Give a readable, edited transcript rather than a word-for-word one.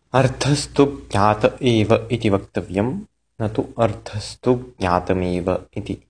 अर्थस्तु ज्ञात एव इति वक्तव्यं, न तु अर्थस्तु ज्ञातमेव इति।